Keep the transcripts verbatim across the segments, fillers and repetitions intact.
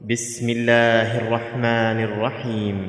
بسم الله الرحمن الرحيم.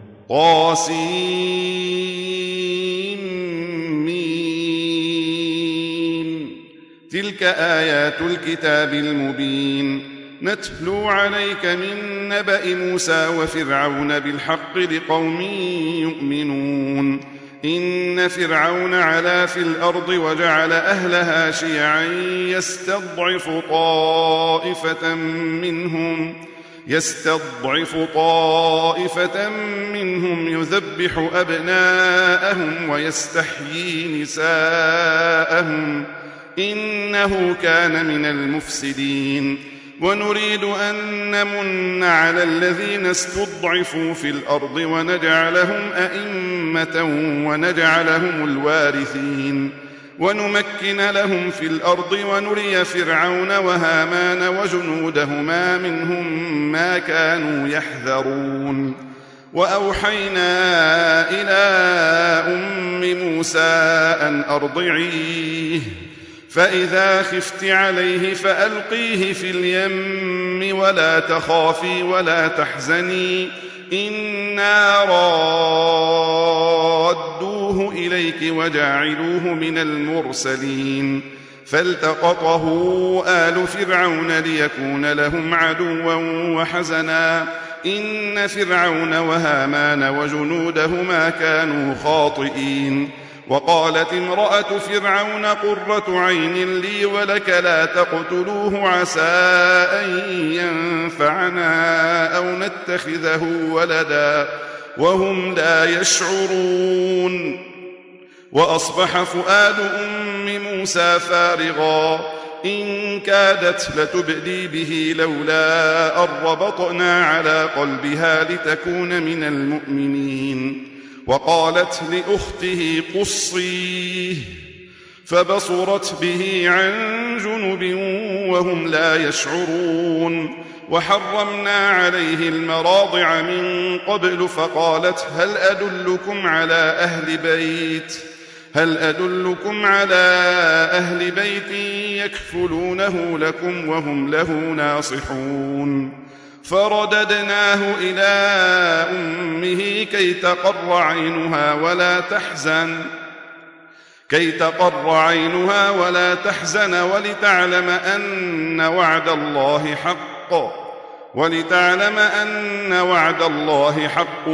طاسيم. تلك آيات الكتاب المبين، نتلو عليك من نبأ موسى وفرعون بالحق لقوم يؤمنون. إن فرعون علا في الأرض وجعل أهلها شيعا يستضعف طائفة منهم يستضعف طائفة منهم يذبح أبناءهم ويستحيي نساءهم، إنه كان من المفسدين. ونريد أن نمن على الذين استضعفوا في الأرض ونجعلهم أئمة ونجعلهم الوارثين، ونمكن لهم في الأرض ونري فرعون وهامان وجنودهما منهم ما كانوا يحذرون. وأوحينا إلى أم موسى أن أرضعيه، فإذا خفت عليه فألقيه في اليم ولا تخافي ولا تحزني، إنا رادوه إليك وجاعلوه من المرسلين. فالتقطه آل فرعون ليكون لهم عدوا وحزنا، إن فرعون وهامان وجنودهما كانوا خاطئين. وقالت امرأة فرعون قرة عين لي ولك لا تقتلوه عسى أن ينفعنا أو نتخذه ولدا وهم لا يشعرون. وأصبح فؤاد أم موسى فارغا إن كادت لتبدي به لولا أن ربطنا على قلبها لتكون من المؤمنين. وقالت لأخته قصيه، فبصرت به عن جنب وهم لا يشعرون. وحرمنا عليه المراضع من قبل فقالت هل أدلكم على أهل بيت هل أدلكم على أهل بيت يكفلونه لكم وهم له ناصحون. فرددناه إلى أمه كي تقر عينها ولا تحزن كي تقر عينها ولا تحزن ولتعلم أن وعد الله حق ولتعلم أن وعد الله حق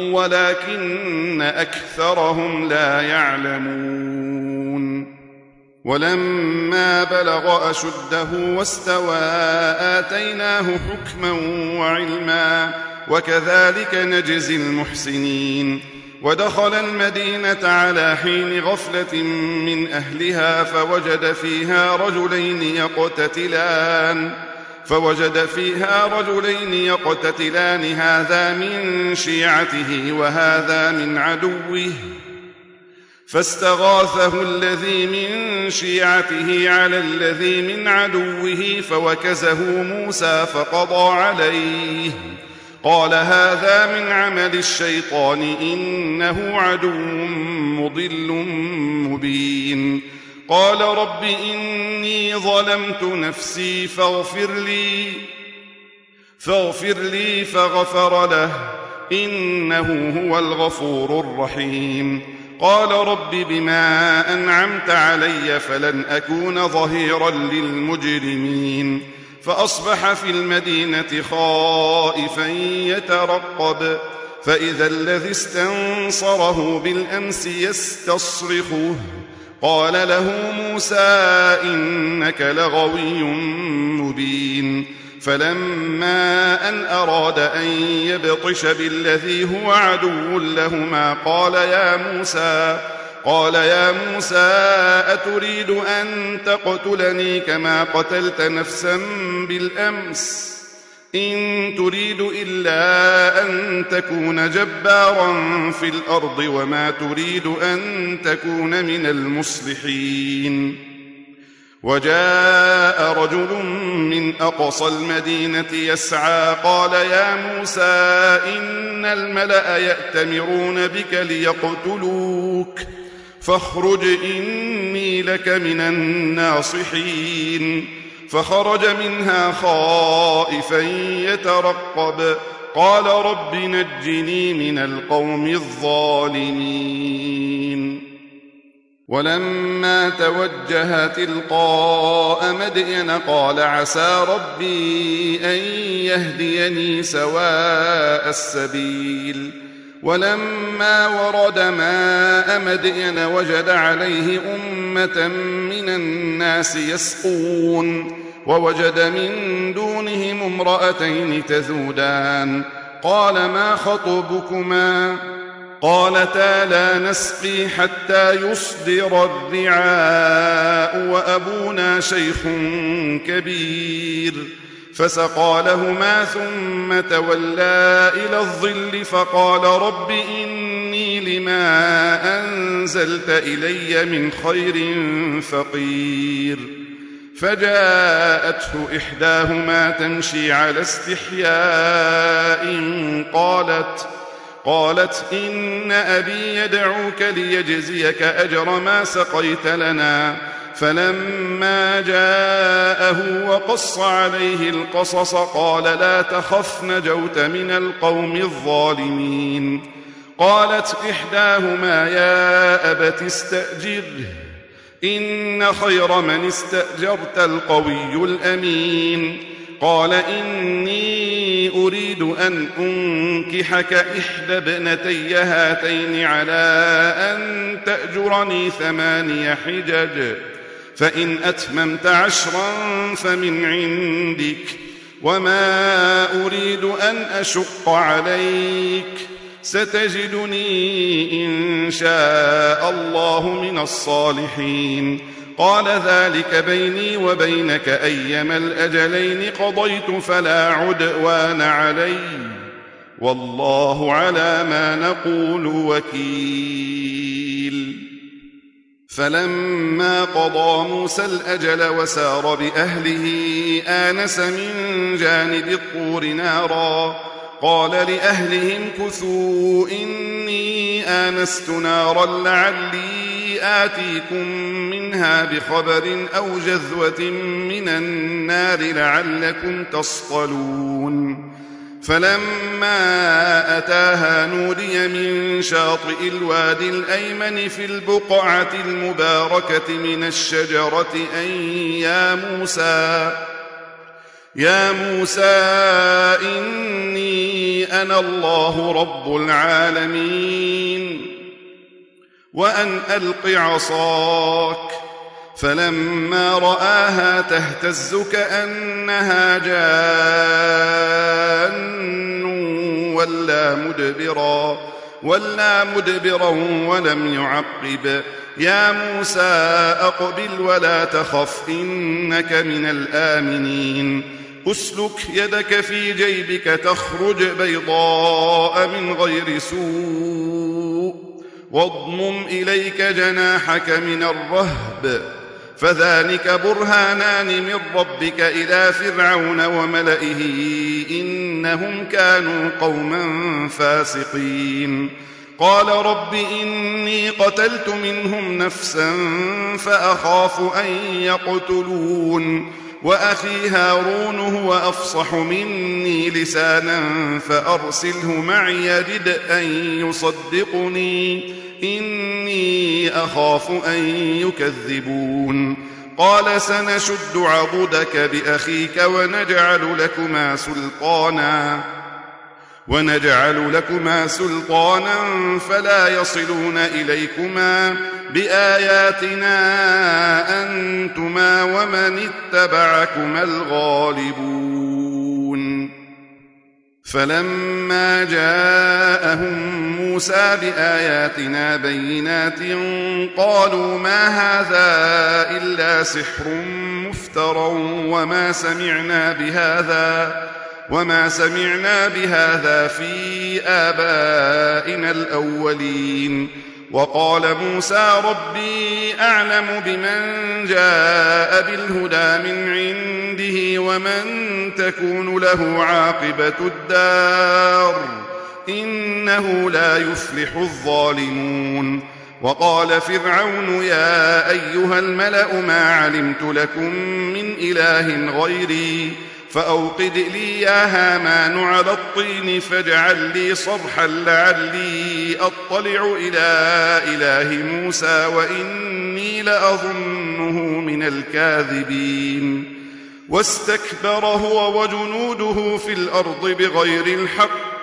ولكن أكثرهم لا يعلمون. ولما بلغ أشده واستوى آتيناه حكما وعلما، وكذلك نجزي المحسنين. ودخل المدينة على حين غفلة من أهلها فوجد فيها رجلين يقتتلان فوجد فيها رجلين يقتتلان هذا من شيعته وهذا من عدوه، فاستغاثه الذي من شيعته على الذي من عدوه فوكزه موسى فقضى عليه. قال هذا من عمل الشيطان إنه عدو مضل مبين. قال رب إني ظلمت نفسي فاغفر لي فاغفر لي فغفر له إنه هو الغفور الرحيم. قال رب بما أنعمت علي فلن أكون ظهيرا للمجرمين. فأصبح في المدينة خائفا يترقب، فإذا الذي استنصره بالأمس يستصرخه. قال له موسى إنك لغوي مبين. فلما أن أراد أن يبطش بالذي هو عدو لهما قال يا موسى قال يا موسى أتريد أن تقتلني كما قتلت نفسا بالأمس؟ إن تريد إلا أن تكون جبارا في الأرض وما تريد أن تكون من المصلحين. وجاء رجل من أقصى المدينة يسعى قال يا موسى إن الملأ يأتمرون بك ليقتلوك فاخرج إني لك من الناصحين. فخرج منها خائفا يترقب قال رب نجني من القوم الظالمين. ولما توجه تلقاء مدين قال عسى ربي أن يهديني سواء السبيل. ولما ورد ماء مدين وجد عليه أمة من الناس يسقون ووجد من دونهم امرأتين تذودان قال ما خطبكما قالتا لا نسقي حتى يصدر الرعاء وأبونا شيخ كبير. فسقى لهما ثم تولى إلى الظل فقال رب إني لما أنزلت إلي من خير فقير. فجاءته إحداهما تمشي على استحياء قالت قالت إن أبي يدعوك ليجزيك أجر ما سقيت لنا. فلما جاءه وقص عليه القصص قال لا تخف نجوت من القوم الظالمين. قالت إحداهما يا أبت استأجره إن خير من استأجرت القوي الأمين. قال إني أريد أن أنكحك إحدى ابنتي هاتين على أن تأجرني ثماني حجج فإن أتممت عشرا فمن عندك وما أريد أن أشق عليك ستجدني إن شاء الله من الصالحين. قال ذلك بيني وبينك أيما الأجلين قضيت فلا عدوان علي والله على ما نقول وكيل. فلما قضى موسى الأجل وسار بأهله آنس من جانب الطور نارا قال لأهلهم كثوا إني آنست نارا لعلي آتيكم منها بخبر أو جذوة من النار لعلكم تصطلون. فلما أتاها نودي من شاطئ الوادي الأيمن في البقعة المباركة من الشجرة أن يا موسى يا موسى إني أنا الله رب العالمين وأن ألق عصاك. فلما رآها تهتز كأنها جان ولا مدبرا ولا مدبرا ولم يعقب. يا موسى أقبل ولا تخف إنك من الآمنين. أسلك يدك في جيبك تخرج بيضاء من غير سوء واضمم إليك جناحك من الرهب فذلك برهانان من ربك إلى فرعون وملئه إنهم كانوا قوما فاسقين. قال رب إني قتلت منهم نفسا فأخاف أن يقتلون وأخي هارون هو أفصح مني لسانا فأرسله معي يرد أن يصدقني إني أخاف أن يكذبون. قال سنشد عضدك بأخيك ونجعل لكما سلطانا ونجعل لكما سلطانا فلا يصلون إليكما بآياتنا أنتما ومن اتبعكما الغالبون. فلما جاءهم موسى بآياتنا بينات قالوا ما هذا إلا سحر مفترى وما سمعنا بهذا وما سمعنا بهذا في آبائنا الأولين. وقال موسى ربي أعلم بمن جاء بالهدى من عنده ومن تكون له عاقبة الدار إنه لا يفلح الظالمون. وقال فرعون يا أيها الملأ ما علمت لكم من إله غيري فأوقد لي يا هامان على الطين فاجعل لي صرحا لعلي أطلع إلى إله موسى وإني لأظنه من الكاذبين واستكبر هو وجنوده في الأرض بغير الحق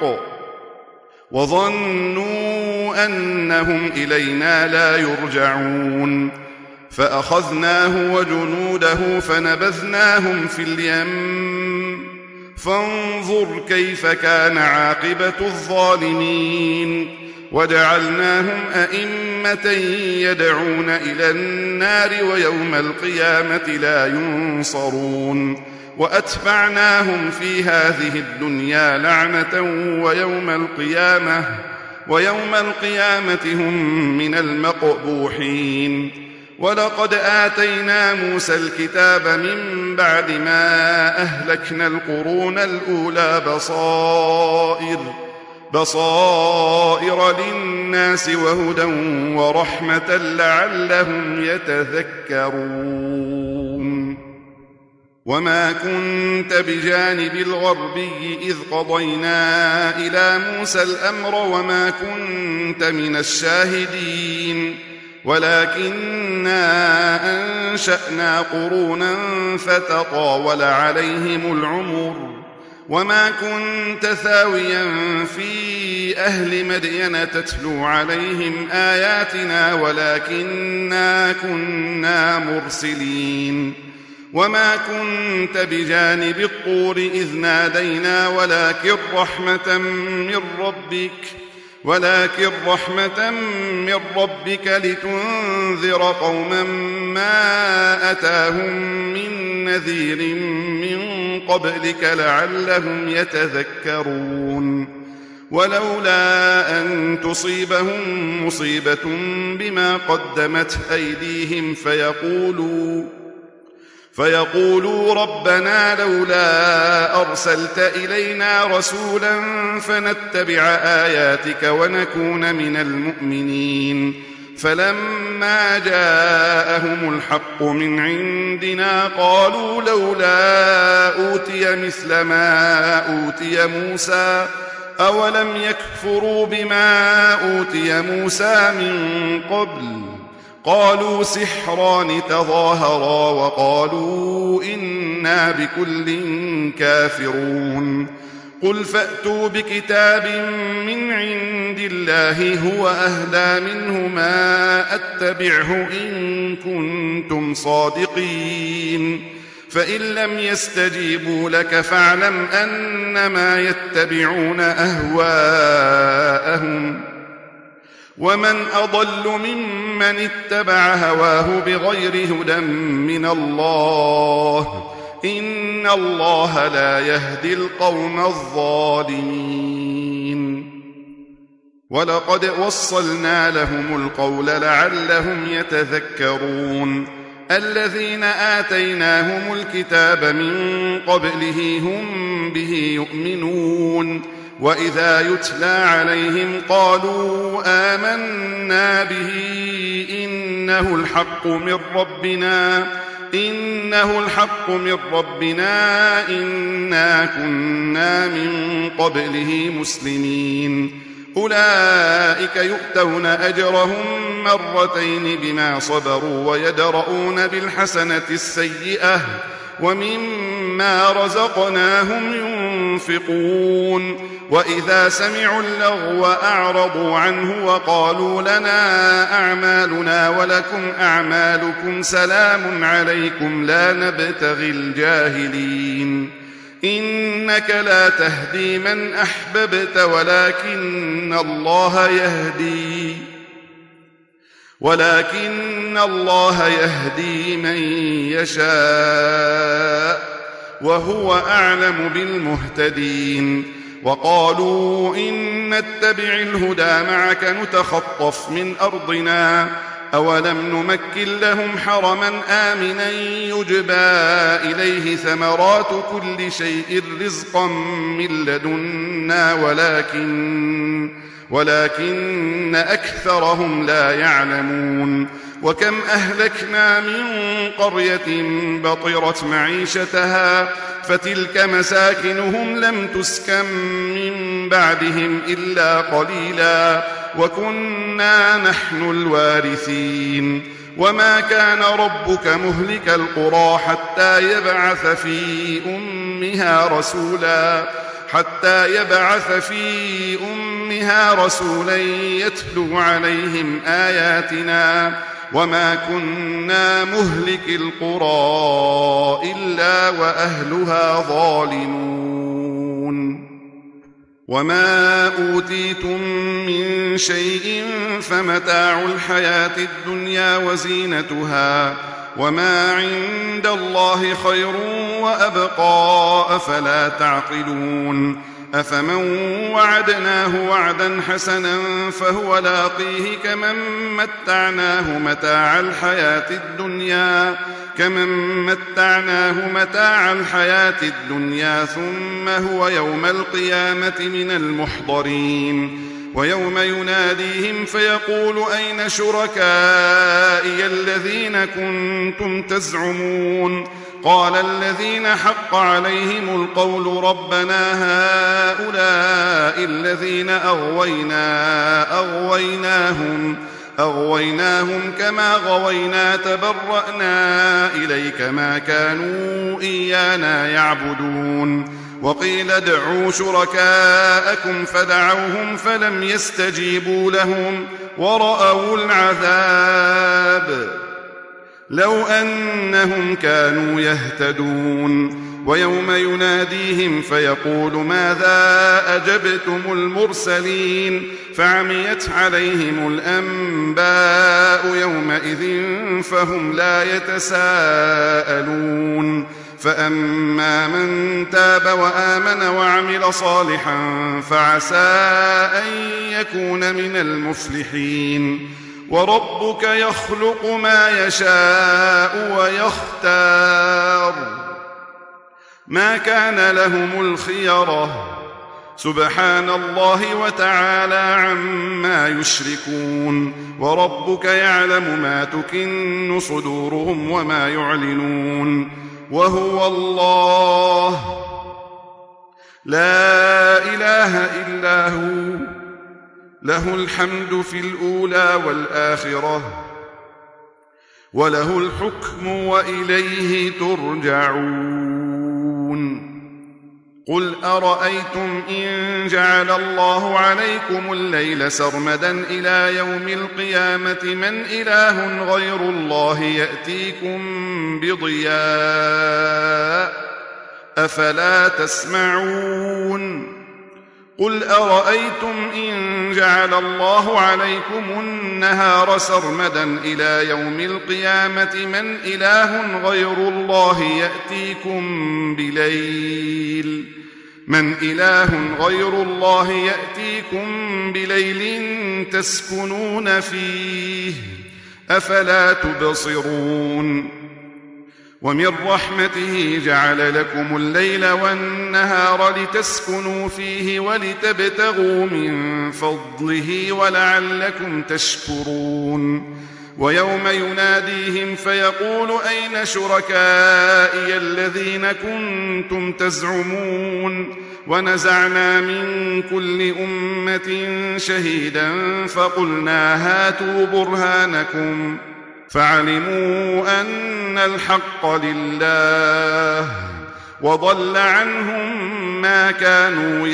وظنوا أنهم إلينا لا يرجعون فأخذناه وجنوده فنبذناهم في اليم فانظر كيف كان عاقبة الظالمين وجعلناهم أئمة يدعون إلى النار ويوم القيامة لا ينصرون وأتبعناهم في هذه الدنيا لعنة ويوم القيامة ويوم القيامة هم من المقبوحين ولقد آتينا موسى الكتاب من بعد ما أهلكنا القرون الأولى بصائر بصائر للناس وهدى ورحمة لعلهم يتذكرون وما كنت بجانب الغربي إذ قضينا إلى موسى الأمر وما كنت من الشاهدين ولكننا أنشأنا قرونا فتطاول عليهم العمر وما كنت ثاويا في أهل مدين تتلو عليهم آياتنا ولكننا كنا مرسلين وما كنت بجانب الطور إذ نادينا ولكن رحمة من ربك ولكن رحمة من ربك لتنذر قوما ما أتاهم من نذير من قبلك لعلهم يتذكرون ولولا أن تصيبهم مصيبة بما قدمت أيديهم فيقولوا فيقولوا ربنا لولا أرسلت إلينا رسولا فنتبع آياتك ونكون من المؤمنين فلما جاءهم الحق من عندنا قالوا لولا أوتي مثل ما أوتي موسى أولم يكفروا بما أوتي موسى من قبل قالوا سحران تظاهرا وقالوا إنا بكل كافرون قل فأتوا بكتاب من عند الله هو أهدى منه ما أتبعه إن كنتم صادقين فإن لم يستجيبوا لك فاعلم أنما يتبعون أهواءهم ومن أضل ممن اتبع هواه بغير هدى من الله إن الله لا يهدي القوم الظالمين ولقد وصلنا لهم القول لعلهم يتذكرون الذين آتيناهم الكتاب من قبله هم به يؤمنون وإذا يتلى عليهم قالوا آمنا به إنه الحق من ربنا إنه الحق من ربنا إنا كنا من قبله مسلمين أولئك يؤتون أجرهم مرتين بما صبروا ويدرؤون بالحسنة السيئة ومما رزقناهم ينفقون وإذا سمعوا اللغو أعرضوا عنه وقالوا لنا أعمالنا ولكم أعمالكم سلام عليكم لا نبتغي الجاهلين إنك لا تهدي من أحببت ولكن الله يهدي ولكن الله يهدي من يشاء وهو أعلم بالمهتدين وقالوا إن نتبع الهدى معك نتخطف من أرضنا أولم نمكن لهم حرما آمنا يجبى إليه ثمرات كل شيء رزقا من لدنا ولكن ولكن أكثرهم لا يعلمون. وكم أهلكنا من قرية بطرت معيشتها فتلك مساكنهم لم تسكن من بعدهم إلا قليلا وكنا نحن الوارثين. وما كان ربك مهلك القرى حتى يبعث في أمها رسولا حتى يبعث في أمها رسولا يتلو عليهم آياتنا وما كنا مهلك القرى إلا وأهلها ظالمون. وما أوتيتم من شيء فمتاع الحياة الدنيا وزينتها وما عند الله خير وأبقى أفلا تعقلون. أفمن وعدناه وعدا حسنا فهو لاقيه كمن متعناه متاع الحياة الدنيا كمن متعناه متاع الحياة الدنيا ثم هو يوم القيامة من المحضرين. ويوم يناديهم فيقول أين شركائي الذين كنتم تزعمون قال الذين حق عليهم القول ربنا هؤلاء الذين أغوينا أغويناهم أغويناهم كما غوينا تبرأنا إليك ما كانوا إيانا يعبدون. وقيل ادعوا شركاءكم فدعوهم فلم يستجيبوا لهم ورأوا العذاب لو أنهم كانوا يهتدون. ويوم يناديهم فيقول ماذا أجبتم المرسلين فعميت عليهم الأنباء يومئذ فهم لا يتساءلون. فأما من تاب وآمن وعمل صالحا فعسى أن يكون من المفلحين. وربك يخلق ما يشاء ويختار ما كان لهم الخيرة سبحان الله وتعالى عما يشركون. وربك يعلم ما تكن صدورهم وما يعلنون وهو الله لا إله إلا هو له الحمد في الأولى والآخرة وله الحكم وإليه ترجعون. قل أرأيتم إن جعل الله عليكم الليل سرمدا إلى يوم القيامة من إله غير الله يأتيكم بضياء أفلا تسمعون. قل أرأيتم إن جعل الله عليكم النهار سرمدا إلى يوم القيامة من إله غير الله يأتيكم بليل من إله غير الله يأتيكم بليل تسكنون فيه أفلا تبصرون. ومن رحمته جعل لكم الليل والنهار لتسكنوا فيه ولتبتغوا من فضله ولعلكم تشكرون. ويوم يناديهم فيقول أين شركائي الذين كنتم تزعمون ونزعنا من كل أمة شهيدا فقلنا هاتوا برهانكم فعلموا أن الحق لله وضل عنهم ما كانوا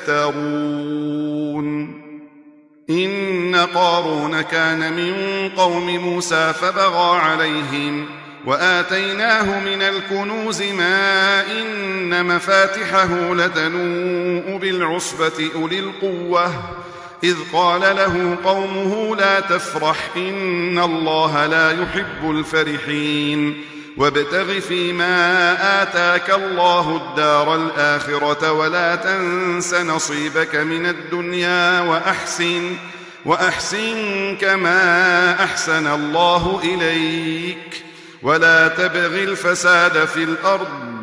يفترون. إن قارون كان من قوم موسى فبغى عليهم وآتيناه من الكنوز ما إن مفاتحه لتنوء بالعصبة أولي القوة إذ قال له قومه لا تفرح إن الله لا يحب الفرحين وابتغ فيما آتاك الله الدار الآخرة ولا تنس نصيبك من الدنيا وأحسن وأحسن كما أحسن الله إليك ولا تبغ الفساد في الأرض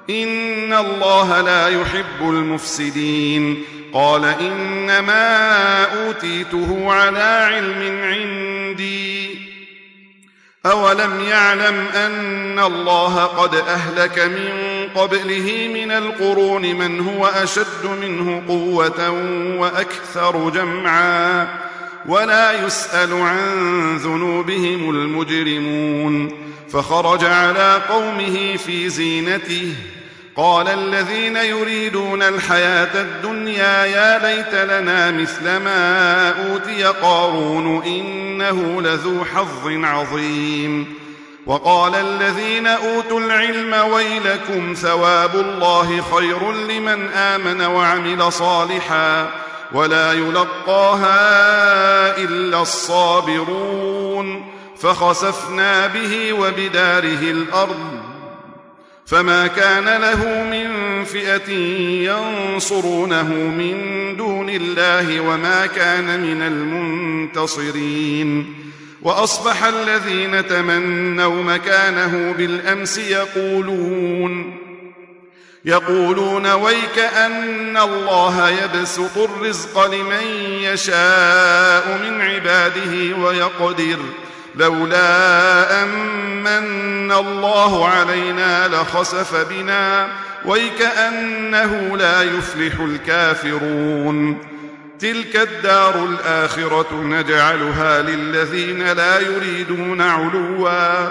إن الله لا يحب المفسدين. قال إنما أوتيته على علم عندي أولم يعلم أن الله قد أهلك من قبله من القرون من هو أشد منه قوة وأكثر جمعا ولا يسأل عن ذنوبهم المجرمون. فخرج على قومه في زينته قال الذين يريدون الحياة الدنيا يا ليت لنا مثل ما أوتي قارون إنه لذو حظ عظيم. وقال الذين أوتوا العلم ويلكم ثواب الله خير لمن آمن وعمل صالحا ولا يلقاها إلا الصابرون. فخسفنا به وبداره الأرض فما كان له من فئة ينصرونه من دون الله وما كان من المنتصرين. وأصبح الذين تمنوا مكانه بالأمس يقولون يقولون ويك أن الله يبسط الرزق لمن يشاء من عباده ويقدر لولا أمن الله علينا لخسف بنا ويكأنه لا يفلح الكافرون. تلك الدار الآخرة نجعلها للذين لا يريدون علوا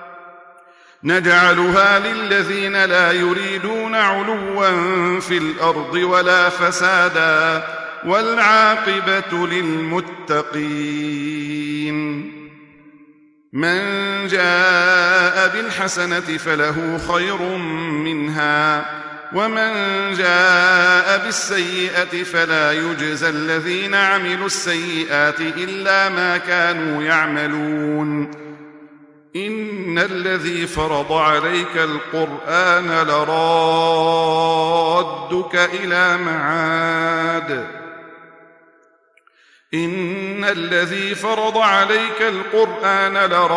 نجعلها للذين لا يريدون علوا في الأرض ولا فسادا والعاقبة للمتقين. من جاء بالحسنة فله خير منها ومن جاء بالسيئة فلا يجزى الذين عملوا السيئات إلا ما كانوا يعملون. إن الذي فرض عليك القرآن لرادك إلى معاد إن الذي فرض عليك القرآن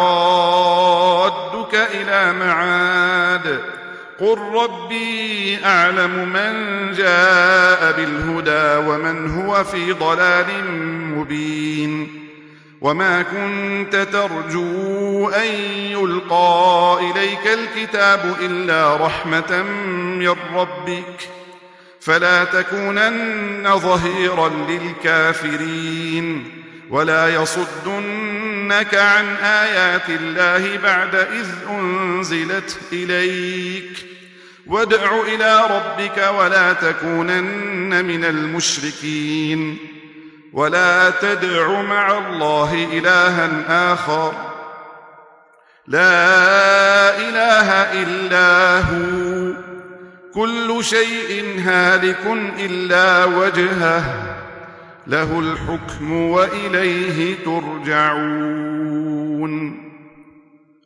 لرادك إلى معاد قل ربي أعلم من جاء بالهدى ومن هو في ضلال مبين. وما كنت ترجو أن يلقى إليك الكتاب إلا رحمة من ربك فلا تكونن ظهيرا للكافرين ولا يصدنك عن آيات الله بعد إذ أنزلت إليك وادع إلى ربك ولا تكونن من المشركين. ولا تدع مع الله إلها آخر لا إله إلا هو كل شيء هالك إلا وجهه له الحكم وإليه ترجعون.